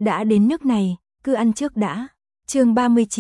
đã đến nước này, cứ ăn trước đã. Chương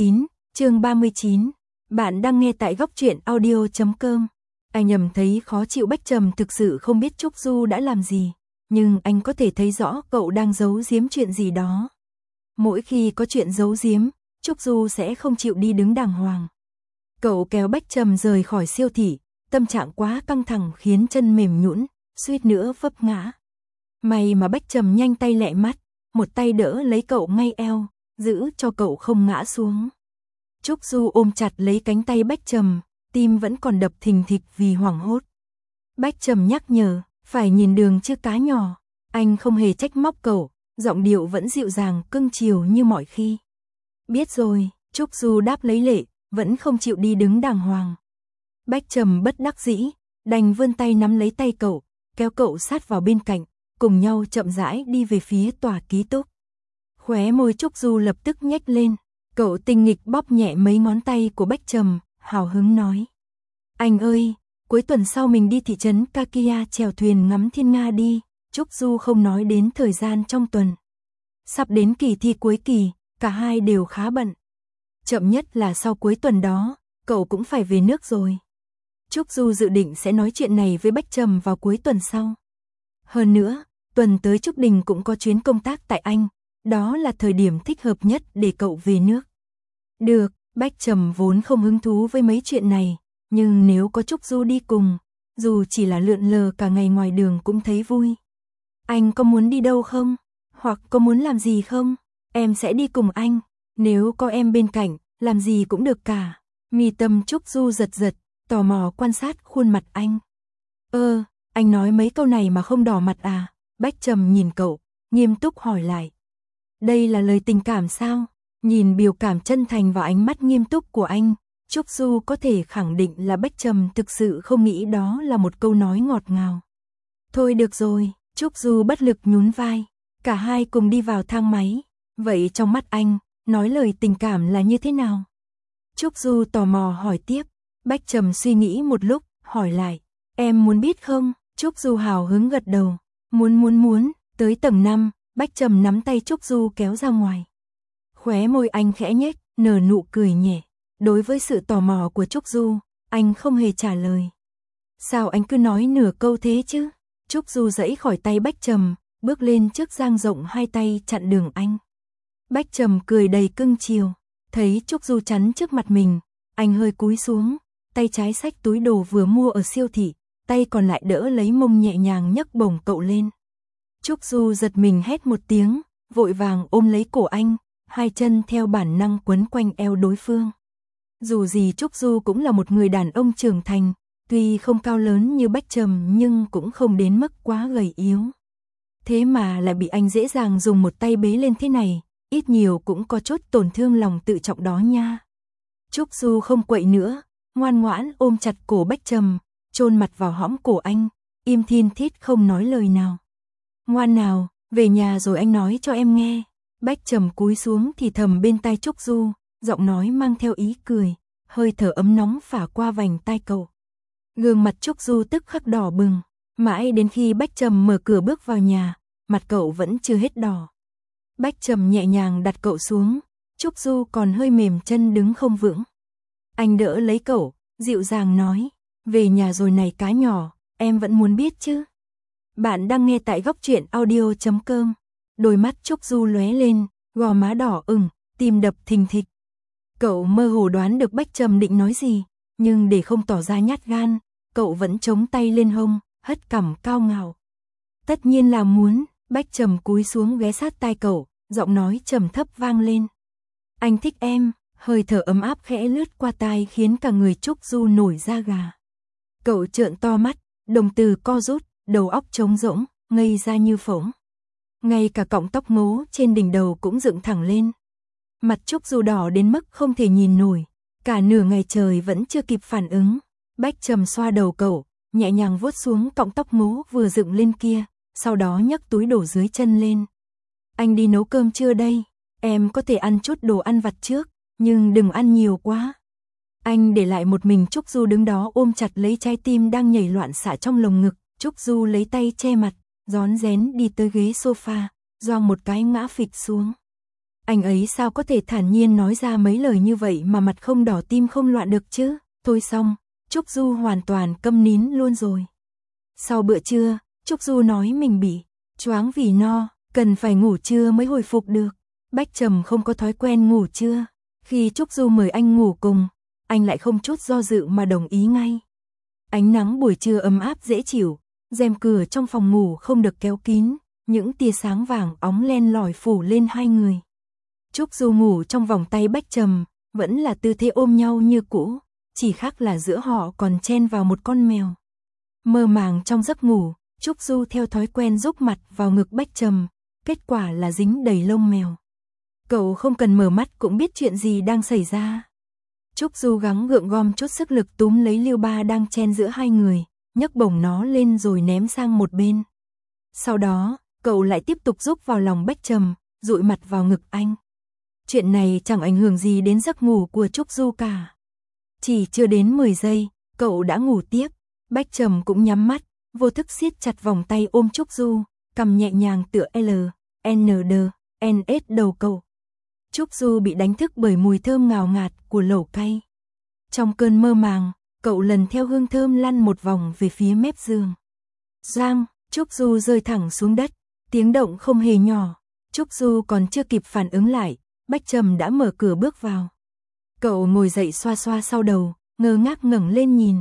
39, bạn đang nghe tại góc truyện audio.com. Anh nhầm thấy khó chịu Bách Trầm thực sự không biết Trúc Du đã làm gì, nhưng anh có thể thấy rõ cậu đang giấu giếm chuyện gì đó. Mỗi khi có chuyện giấu giếm, Trúc Du sẽ không chịu đi đứng đàng hoàng. Cậu kéo Bách Trầm rời khỏi siêu thị, tâm trạng quá căng thẳng khiến chân mềm nhũn, suýt nữa vấp ngã. May mà Bách Trầm nhanh tay lẹ mắt, một tay đỡ lấy cậu ngay eo, giữ cho cậu không ngã xuống. Trúc Du ôm chặt lấy cánh tay Bách Trầm, tim vẫn còn đập thình thịch vì hoảng hốt. Bách Trầm nhắc nhở, phải nhìn đường chứ cá nhỏ. Anh không hề trách móc cậu, giọng điệu vẫn dịu dàng cưng chiều như mọi khi. Biết rồi, Trúc Du đáp lấy lệ, vẫn không chịu đi đứng đàng hoàng. Bách Trầm bất đắc dĩ, đành vươn tay nắm lấy tay cậu, kéo cậu sát vào bên cạnh, cùng nhau chậm rãi đi về phía tòa ký túc. Khóe môi Trúc Du lập tức nhếch lên, cậu tinh nghịch bóp nhẹ mấy ngón tay của Bách Trầm, hào hứng nói. Anh ơi, cuối tuần sau mình đi thị trấn Kakia chèo thuyền ngắm thiên nga đi. Trúc Du không nói đến thời gian trong tuần. Sắp đến kỳ thi cuối kỳ, cả hai đều khá bận. Chậm nhất là sau cuối tuần đó, cậu cũng phải về nước rồi. Trúc Du dự định sẽ nói chuyện này với Bách Trầm vào cuối tuần sau. Hơn nữa, tuần tới Trúc Đình cũng có chuyến công tác tại Anh, đó là thời điểm thích hợp nhất để cậu về nước. Được, Bách Trầm vốn không hứng thú với mấy chuyện này, nhưng nếu có Trúc Du đi cùng, dù chỉ là lượn lờ cả ngày ngoài đường cũng thấy vui. Anh có muốn đi đâu không? Hoặc có muốn làm gì không? Em sẽ đi cùng anh, nếu có em bên cạnh, làm gì cũng được cả. Mi tâm Trúc Du giật giật, tò mò quan sát khuôn mặt anh. Anh nói mấy câu này mà không đỏ mặt à? Bách Trầm nhìn cậu, nghiêm túc hỏi lại. Đây là lời tình cảm sao? Nhìn biểu cảm chân thành và ánh mắt nghiêm túc của anh, Trúc Du có thể khẳng định là Bách Trầm thực sự không nghĩ đó là một câu nói ngọt ngào. Thôi được rồi, Trúc Du bất lực nhún vai, cả hai cùng đi vào thang máy. Vậy trong mắt anh, nói lời tình cảm là như thế nào? Trúc Du tò mò hỏi tiếp, Bách Trầm suy nghĩ một lúc, hỏi lại, em muốn biết không? Trúc Du hào hứng gật đầu, muốn. Tới tầng 5, Bách Trầm nắm tay Trúc Du kéo ra ngoài. Khóe môi anh khẽ nhếch, nở nụ cười nhẹ. Đối với sự tò mò của Trúc Du, anh không hề trả lời. Sao anh cứ nói nửa câu thế chứ? Trúc Du giãy khỏi tay Bách Trầm, bước lên trước dang rộng hai tay chặn đường anh. Bách Trầm cười đầy cưng chiều, thấy Trúc Du chắn trước mặt mình, anh hơi cúi xuống, tay trái xách túi đồ vừa mua ở siêu thị, tay còn lại đỡ lấy mông nhẹ nhàng nhấc bổng cậu lên. Trúc Du giật mình hét một tiếng, vội vàng ôm lấy cổ anh, hai chân theo bản năng quấn quanh eo đối phương. Dù gì Trúc Du cũng là một người đàn ông trưởng thành, tuy không cao lớn như Bách Trầm nhưng cũng không đến mức quá gầy yếu. Thế mà lại bị anh dễ dàng dùng một tay bế lên thế này, ít nhiều cũng có chút tổn thương lòng tự trọng đó nha. Trúc Du không quậy nữa, ngoan ngoãn ôm chặt cổ Bách Trầm, chôn mặt vào hõm cổ anh, im thin thít không nói lời nào. Ngoan nào, về nhà rồi anh nói cho em nghe. Bách Trầm cúi xuống thì thầm bên tai Trúc Du, giọng nói mang theo ý cười, hơi thở ấm nóng phả qua vành tai cậu. Gương mặt Trúc Du tức khắc đỏ bừng, mãi đến khi Bách Trầm mở cửa bước vào nhà, mặt cậu vẫn chưa hết đỏ. Bách Trầm nhẹ nhàng đặt cậu xuống, Trúc Du còn hơi mềm chân đứng không vững. Anh đỡ lấy cậu, dịu dàng nói, về nhà rồi này cá nhỏ, em vẫn muốn biết chứ. Bạn đang nghe tại góc truyện audio.com. Đôi mắt Trúc Du lóe lên, gò má đỏ ửng, tim đập thình thịch. Cậu mơ hồ đoán được Bách Trầm định nói gì, nhưng để không tỏ ra nhát gan, cậu vẫn chống tay lên hông, hất cằm cao ngạo. Tất nhiên là muốn. Bách Trầm cúi xuống ghé sát tai cậu, giọng nói trầm thấp vang lên. Anh thích em. Hơi thở ấm áp khẽ lướt qua tai khiến cả người Trúc Du nổi da gà. Cậu trợn to mắt, đồng tử co rút, đầu óc trống rỗng, ngây ra như phỗng. Ngay cả cọng tóc ngố trên đỉnh đầu cũng dựng thẳng lên. Mặt Trúc Du đỏ đến mức không thể nhìn nổi, cả nửa ngày trời vẫn chưa kịp phản ứng. Bách Trầm xoa đầu cậu, nhẹ nhàng vuốt xuống cọng tóc ngố vừa dựng lên kia, sau đó nhấc túi đổ dưới chân lên. Anh đi nấu cơm chưa đây? Em có thể ăn chút đồ ăn vặt trước, nhưng đừng ăn nhiều quá. Anh để lại một mình Trúc Du đứng đó ôm chặt lấy trái tim đang nhảy loạn xạ trong lồng ngực. Trúc Du lấy tay che mặt, rón rén đi tới ghế sofa, Doang một cái ngã phịch xuống. Anh ấy sao có thể thản nhiên nói ra mấy lời như vậy mà mặt không đỏ tim không loạn được chứ? Thôi xong, Trúc Du hoàn toàn câm nín luôn rồi. Sau bữa trưa, Trúc Du nói mình bị choáng vì no, cần phải ngủ trưa mới hồi phục được. Bách Trầm không có thói quen ngủ trưa. Khi Trúc Du mời anh ngủ cùng, anh lại không chút do dự mà đồng ý ngay. Ánh nắng buổi trưa ấm áp dễ chịu, rèm cửa trong phòng ngủ không được kéo kín, những tia sáng vàng óng len lỏi phủ lên hai người. Trúc Du ngủ trong vòng tay Bách Trầm, vẫn là tư thế ôm nhau như cũ, chỉ khác là giữa họ còn chen vào một con mèo. Mơ màng trong giấc ngủ, Trúc Du theo thói quen rúc mặt vào ngực Bách Trầm, kết quả là dính đầy lông mèo. Cậu không cần mở mắt cũng biết chuyện gì đang xảy ra. Trúc Du gắng gượng gom chút sức lực túm lấy Lưu Ba đang chen giữa hai người, nhấc bổng nó lên rồi ném sang một bên. Sau đó, cậu lại tiếp tục rúc vào lòng Bách Trầm, dụi mặt vào ngực anh. Chuyện này chẳng ảnh hưởng gì đến giấc ngủ của Trúc Du cả. Chỉ chưa đến 10 giây, cậu đã ngủ tiếp. Bách Trầm cũng nhắm mắt, vô thức siết chặt vòng tay ôm Trúc Du, cầm nhẹ nhàng tựa LND đầu cậu. Trúc Du bị đánh thức bởi mùi thơm ngào ngạt của lẩu cay. Trong cơn mơ màng, cậu lần theo hương thơm lăn một vòng về phía mép giường. Giang, Trúc Du rơi thẳng xuống đất, tiếng động không hề nhỏ. Trúc Du còn chưa kịp phản ứng lại, Bách Trầm đã mở cửa bước vào. Cậu ngồi dậy xoa xoa sau đầu, ngơ ngác ngẩng lên nhìn.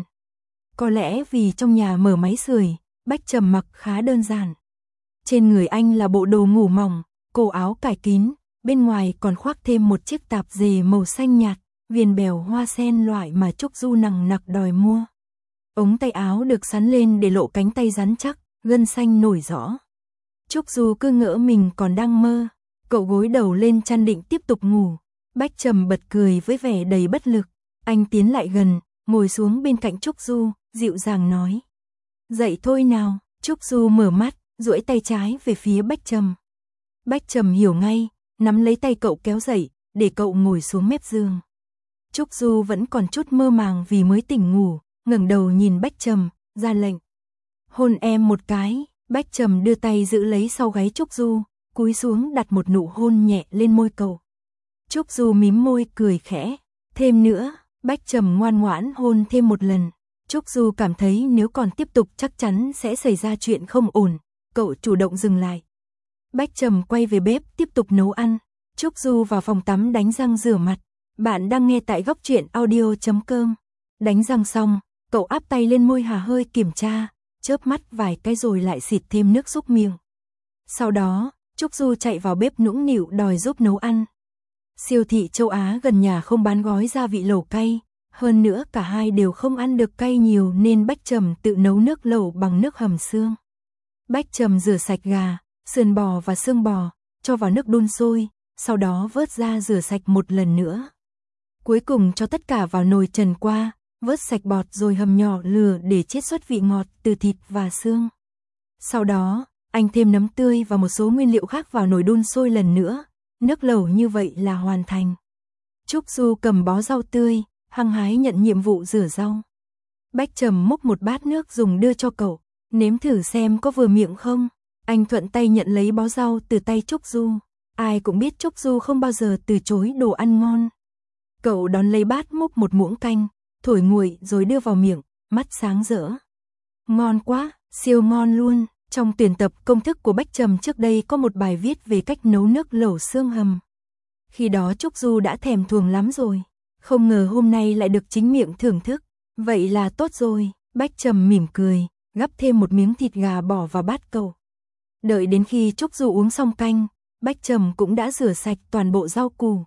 Có lẽ vì trong nhà mở máy sưởi, Bách Trầm mặc khá đơn giản. Trên người anh là bộ đồ ngủ mỏng, cổ áo cài kín, bên ngoài còn khoác thêm một chiếc tạp dề màu xanh nhạt, viền bèo hoa sen loại mà Trúc Du nằng nặc đòi mua. Ống tay áo được xắn lên để lộ cánh tay rắn chắc, gân xanh nổi rõ. Trúc Du cứ ngỡ mình còn đang mơ, cậu gối đầu lên chăn định tiếp tục ngủ. Bách Trầm bật cười với vẻ đầy bất lực, anh tiến lại gần, ngồi xuống bên cạnh Trúc Du, dịu dàng nói. Dậy thôi nào, Trúc Du mở mắt, duỗi tay trái về phía Bách Trầm. Bách Trầm hiểu ngay, nắm lấy tay cậu kéo dậy, để cậu ngồi xuống mép giường. Trúc Du vẫn còn chút mơ màng vì mới tỉnh ngủ, ngẩng đầu nhìn Bách Trầm, ra lệnh. Hôn em một cái. Bách Trầm đưa tay giữ lấy sau gáy Trúc Du, cúi xuống đặt một nụ hôn nhẹ lên môi cậu. Trúc Du mím môi cười khẽ. Thêm nữa, Bách Trầm ngoan ngoãn hôn thêm một lần. Trúc Du cảm thấy nếu còn tiếp tục chắc chắn sẽ xảy ra chuyện không ổn. Cậu chủ động dừng lại. Bách Trầm quay về bếp tiếp tục nấu ăn. Trúc Du vào phòng tắm đánh răng rửa mặt. Bạn đang nghe tại Góc Truyện Audio.com. Đánh răng xong, cậu áp tay lên môi hà hơi kiểm tra, chớp mắt vài cái rồi lại xịt thêm nước súc miệng. Sau đó, Trúc Du chạy vào bếp nũng nịu đòi giúp nấu ăn. Siêu thị châu Á gần nhà không bán gói gia vị lẩu cay, hơn nữa cả hai đều không ăn được cay nhiều nên Bách Trầm tự nấu nước lẩu bằng nước hầm xương. Bách Trầm rửa sạch gà, sườn bò và xương bò, cho vào nước đun sôi, sau đó vớt ra rửa sạch một lần nữa. Cuối cùng cho tất cả vào nồi trần qua, vớt sạch bọt rồi hầm nhỏ lửa để chiết xuất vị ngọt từ thịt và xương. Sau đó, anh thêm nấm tươi và một số nguyên liệu khác vào nồi đun sôi lần nữa. Nước lẩu như vậy là hoàn thành. Trúc Du cầm bó rau tươi, hăng hái nhận nhiệm vụ rửa rau. Bách Trầm múc một bát nước dùng đưa cho cậu, nếm thử xem có vừa miệng không. Anh thuận tay nhận lấy bó rau từ tay Trúc Du. Ai cũng biết Trúc Du không bao giờ từ chối đồ ăn ngon. Cậu đón lấy bát múc một muỗng canh, thổi nguội rồi đưa vào miệng, mắt sáng rỡ. Ngon quá, siêu ngon luôn. Trong tuyển tập công thức của Bách Trầm trước đây có một bài viết về cách nấu nước lẩu xương hầm. Khi đó Trúc Du đã thèm thuồng lắm rồi. Không ngờ hôm nay lại được chính miệng thưởng thức. Vậy là tốt rồi. Bách Trầm mỉm cười, gắp thêm một miếng thịt gà bỏ vào bát cậu. Đợi đến khi Trúc Du uống xong canh, Bách Trầm cũng đã rửa sạch toàn bộ rau củ.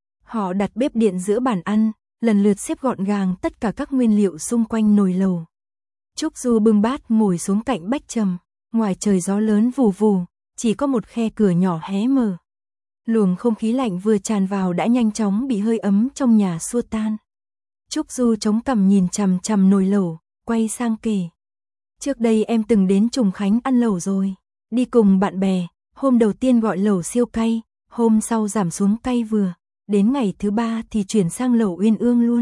Họ đặt bếp điện giữa bàn ăn, lần lượt xếp gọn gàng tất cả các nguyên liệu xung quanh nồi lẩu. Trúc Du bưng bát ngồi xuống cạnh Bách Trầm. Ngoài trời gió lớn vù vù, chỉ có một khe cửa nhỏ hé mở. Luồng không khí lạnh vừa tràn vào đã nhanh chóng bị hơi ấm trong nhà xua tan. Trúc Du chống cằm nhìn chằm chằm nồi lẩu, quay sang kể. Trước đây em từng đến Trùng Khánh ăn lẩu rồi. Đi cùng bạn bè, hôm đầu tiên gọi lẩu siêu cay, hôm sau giảm xuống cay vừa. Đến ngày thứ 3 thì chuyển sang lẩu uyên ương luôn.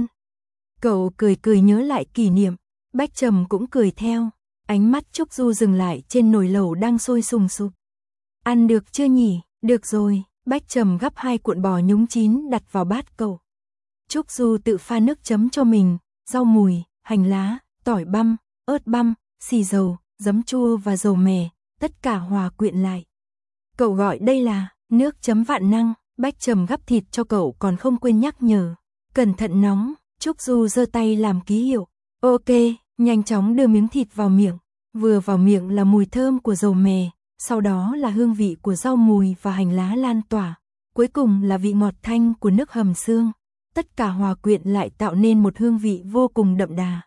Cậu cười cười nhớ lại kỷ niệm, Bách Trầm cũng cười theo. Ánh mắt Trúc Du dừng lại trên nồi lẩu đang sôi sùng sục. Ăn được chưa nhỉ? Được rồi, Bách Trầm gắp 2 cuộn bò nhúng chín đặt vào bát cậu. Trúc Du tự pha nước chấm cho mình, rau mùi, hành lá, tỏi băm, ớt băm, xì dầu, giấm chua và dầu mè, tất cả hòa quyện lại. Cậu gọi đây là nước chấm vạn năng. Bách Trầm gắp thịt cho cậu còn không quên nhắc nhở. Cẩn thận nóng. Trúc Du giơ tay làm ký hiệu. Ok, nhanh chóng đưa miếng thịt vào miệng. Vừa vào miệng là mùi thơm của dầu mè, sau đó là hương vị của rau mùi và hành lá lan tỏa. Cuối cùng là vị ngọt thanh của nước hầm xương. Tất cả hòa quyện lại tạo nên một hương vị vô cùng đậm đà.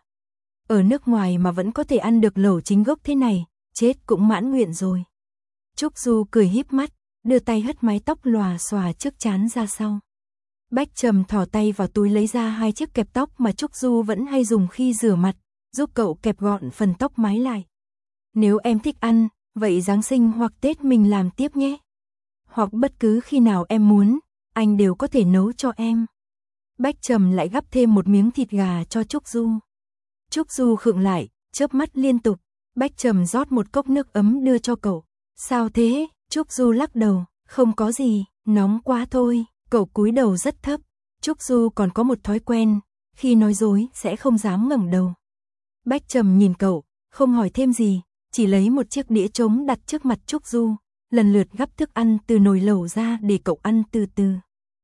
Ở nước ngoài mà vẫn có thể ăn được lẩu chính gốc thế này, chết cũng mãn nguyện rồi. Trúc Du cười híp mắt, đưa tay hất mái tóc lòa xòa trước trán ra sau. Bách Trầm thò tay vào túi lấy ra 2 chiếc kẹp tóc mà Trúc Du vẫn hay dùng khi rửa mặt, giúp cậu kẹp gọn phần tóc mái lại. Nếu em thích ăn, vậy Giáng sinh hoặc Tết mình làm tiếp nhé. Hoặc bất cứ khi nào em muốn, anh đều có thể nấu cho em. Bách Trầm lại gắp thêm một miếng thịt gà cho Trúc Du. Trúc Du khựng lại, chớp mắt liên tục. Bách Trầm rót một cốc nước ấm đưa cho cậu. Sao thế? Trúc Du lắc đầu. Không có gì, nóng quá thôi. Cậu cúi đầu rất thấp. Trúc Du còn có một thói quen, khi nói dối sẽ không dám ngẩng đầu. Bách Trầm nhìn cậu, không hỏi thêm gì, chỉ lấy một chiếc đĩa trống đặt trước mặt Trúc Du, lần lượt gắp thức ăn từ nồi lẩu ra để cậu ăn từ từ.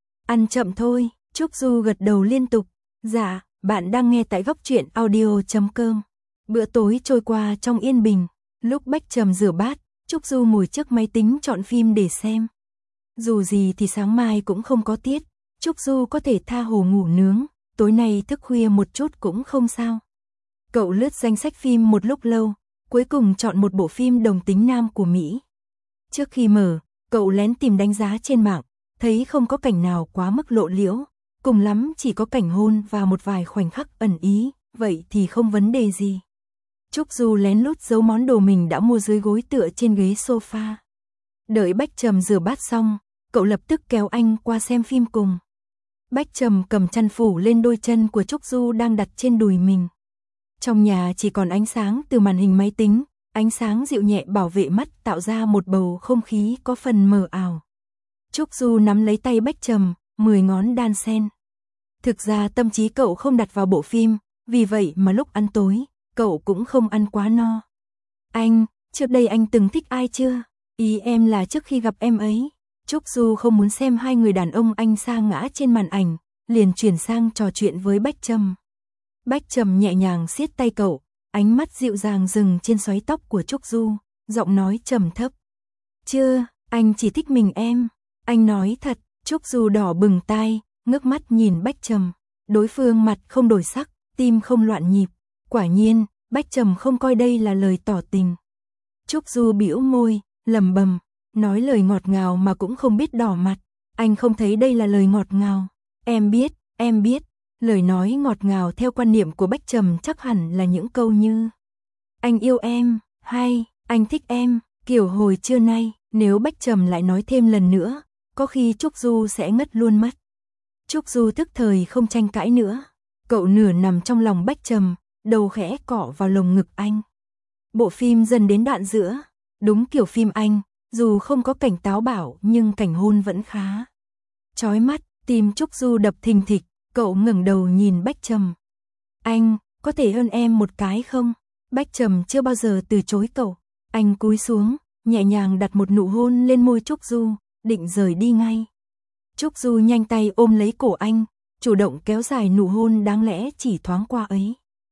Ăn chậm thôi. Trúc Du gật đầu liên tục. Dạ, bạn đang nghe tại Góc Truyện Audio.com. Bữa tối trôi qua trong yên bình. Lúc Bách Trầm rửa bát, Trúc Du ngồi trước máy tính chọn phim để xem. Dù gì thì sáng mai cũng không có tiết, Trúc Du có thể tha hồ ngủ nướng, tối nay thức khuya một chút cũng không sao. Cậu lướt danh sách phim một lúc lâu, cuối cùng chọn một bộ phim đồng tính nam của Mỹ. Trước khi mở, cậu lén tìm đánh giá trên mạng, thấy không có cảnh nào quá mức lộ liễu, cùng lắm chỉ có cảnh hôn và một vài khoảnh khắc ẩn ý, vậy thì không vấn đề gì. Trúc Du lén lút giấu món đồ mình đã mua dưới gối tựa trên ghế sofa. Đợi Bách Trầm rửa bát xong, cậu lập tức kéo anh qua xem phim cùng. Bách Trầm cầm chăn phủ lên đôi chân của Trúc Du đang đặt trên đùi mình. Trong nhà chỉ còn ánh sáng từ màn hình máy tính, ánh sáng dịu nhẹ bảo vệ mắt tạo ra một bầu không khí có phần mờ ảo. Trúc Du nắm lấy tay Bách Trầm, 10 ngón đan xen. Thực ra tâm trí cậu không đặt vào bộ phim, vì vậy mà lúc ăn tối, cậu cũng không ăn quá no. Anh, trước đây anh từng thích ai chưa? Ý em là trước khi gặp em ấy. Trúc Du không muốn xem hai người đàn ông anh sa ngã trên màn ảnh, liền chuyển sang trò chuyện với Bách Trầm. Bách Trầm nhẹ nhàng siết tay cậu, ánh mắt dịu dàng dừng trên xoáy tóc của Trúc Du, giọng nói trầm thấp. Chưa, anh chỉ thích mình em. Anh nói thật. Trúc Du đỏ bừng tai, ngước mắt nhìn Bách Trầm. Đối phương mặt không đổi sắc, tim không loạn nhịp. Quả nhiên, Bách Trầm không coi đây là lời tỏ tình. Trúc Du bĩu môi, lẩm bẩm, nói lời ngọt ngào mà cũng không biết đỏ mặt. Anh không thấy đây là lời ngọt ngào. Em biết. Lời nói ngọt ngào theo quan niệm của Bách Trầm chắc hẳn là những câu như anh yêu em, hay anh thích em, kiểu hồi trưa nay. Nếu Bách Trầm lại nói thêm lần nữa, có khi Trúc Du sẽ ngất luôn mất. Trúc Du tức thời không tranh cãi nữa. Cậu nửa nằm trong lòng Bách Trầm, đầu khẽ cọ vào lồng ngực anh. Bộ phim dần đến đoạn giữa, đúng kiểu phim Anh, dù không có cảnh táo bạo nhưng cảnh hôn vẫn khá chói mắt. Tim Trúc Du đập thình thịch, cậu ngẩng đầu nhìn Bách Trầm. Anh, có thể hơn em một cái không? Bách Trầm chưa bao giờ từ chối cậu. Anh cúi xuống, nhẹ nhàng đặt một nụ hôn lên môi Trúc Du, định rời đi ngay. Trúc Du nhanh tay ôm lấy cổ anh, chủ động kéo dài nụ hôn đáng lẽ chỉ thoáng qua ấy.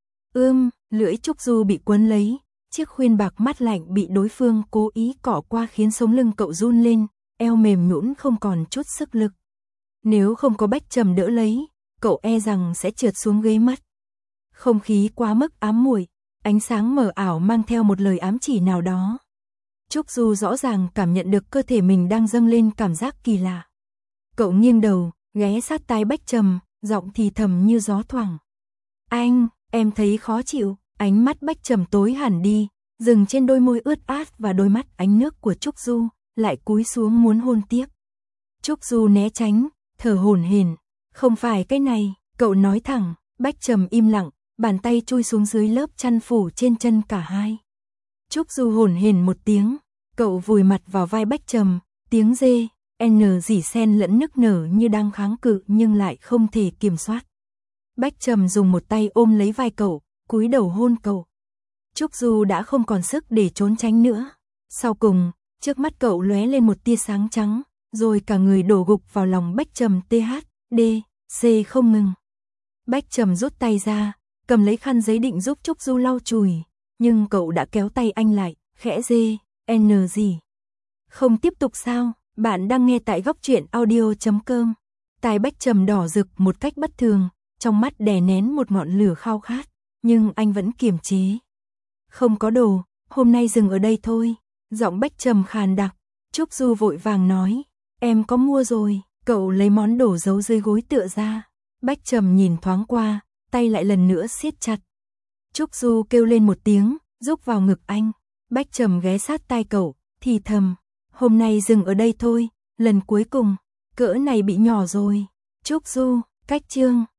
Lưỡi Trúc Du bị quấn lấy, chiếc khuyên bạc mát lạnh bị đối phương cố ý cọ qua khiến sống lưng cậu run lên, eo mềm nhũn không còn chút sức lực. Nếu không có Bách Trầm đỡ lấy, cậu e rằng sẽ trượt xuống ghế mất. Không khí quá mức ám muội, ánh sáng mờ ảo mang theo một lời ám chỉ nào đó. Trúc Du rõ ràng cảm nhận được cơ thể mình đang dâng lên cảm giác kỳ lạ. Cậu nghiêng đầu, ghé sát tai Bách Trầm, giọng thì thầm như gió thoảng. Anh, em thấy khó chịu. Ánh mắt Bách Trầm tối hẳn đi, dừng trên đôi môi ướt át và đôi mắt ánh nước của Trúc Du, lại cúi xuống muốn hôn tiếp. Trúc Du né tránh, thở hổn hển. Không phải cái này, cậu nói thẳng. Bách Trầm im lặng, bàn tay chui xuống dưới lớp chăn phủ trên chân cả hai. Trúc Du hổn hển một tiếng, Cậu vùi mặt vào vai Bách Trầm, tiếng dê, n rỉ xen lẫn nức nở như đang kháng cự nhưng lại không thể kiểm soát. Bách Trầm dùng một tay ôm lấy vai cậu, cúi đầu hôn cậu. Trúc Du đã không còn sức để trốn tránh nữa. Sau cùng, trước mắt cậu lóe lên một tia sáng trắng, rồi cả người đổ gục vào lòng Bách Trầm c không ngừng. Bách Trầm rút tay ra, cầm lấy khăn giấy định giúp Trúc Du lau chùi, nhưng cậu đã kéo tay anh lại, khẽ gì. Không tiếp tục sao? Bạn đang nghe tại góc truyện audio.com. Tai Bách Trầm đỏ rực một cách bất thường, trong mắt đè nén một ngọn lửa khao khát, nhưng anh vẫn kiềm chế. Không có đồ, hôm nay dừng ở đây thôi. Giọng Bách Trầm khàn đặc. Trúc Du vội vàng nói, em có mua rồi. Cậu lấy món đồ giấu dưới gối tựa ra. Bách Trầm nhìn thoáng qua, tay lại lần nữa siết chặt. Trúc Du kêu lên một tiếng, rúc vào ngực anh. Bách Trầm ghé sát tai cậu, thì thầm, hôm nay dừng ở đây thôi, lần cuối cùng, cỡ này bị nhỏ rồi. Trúc Du, cách chương.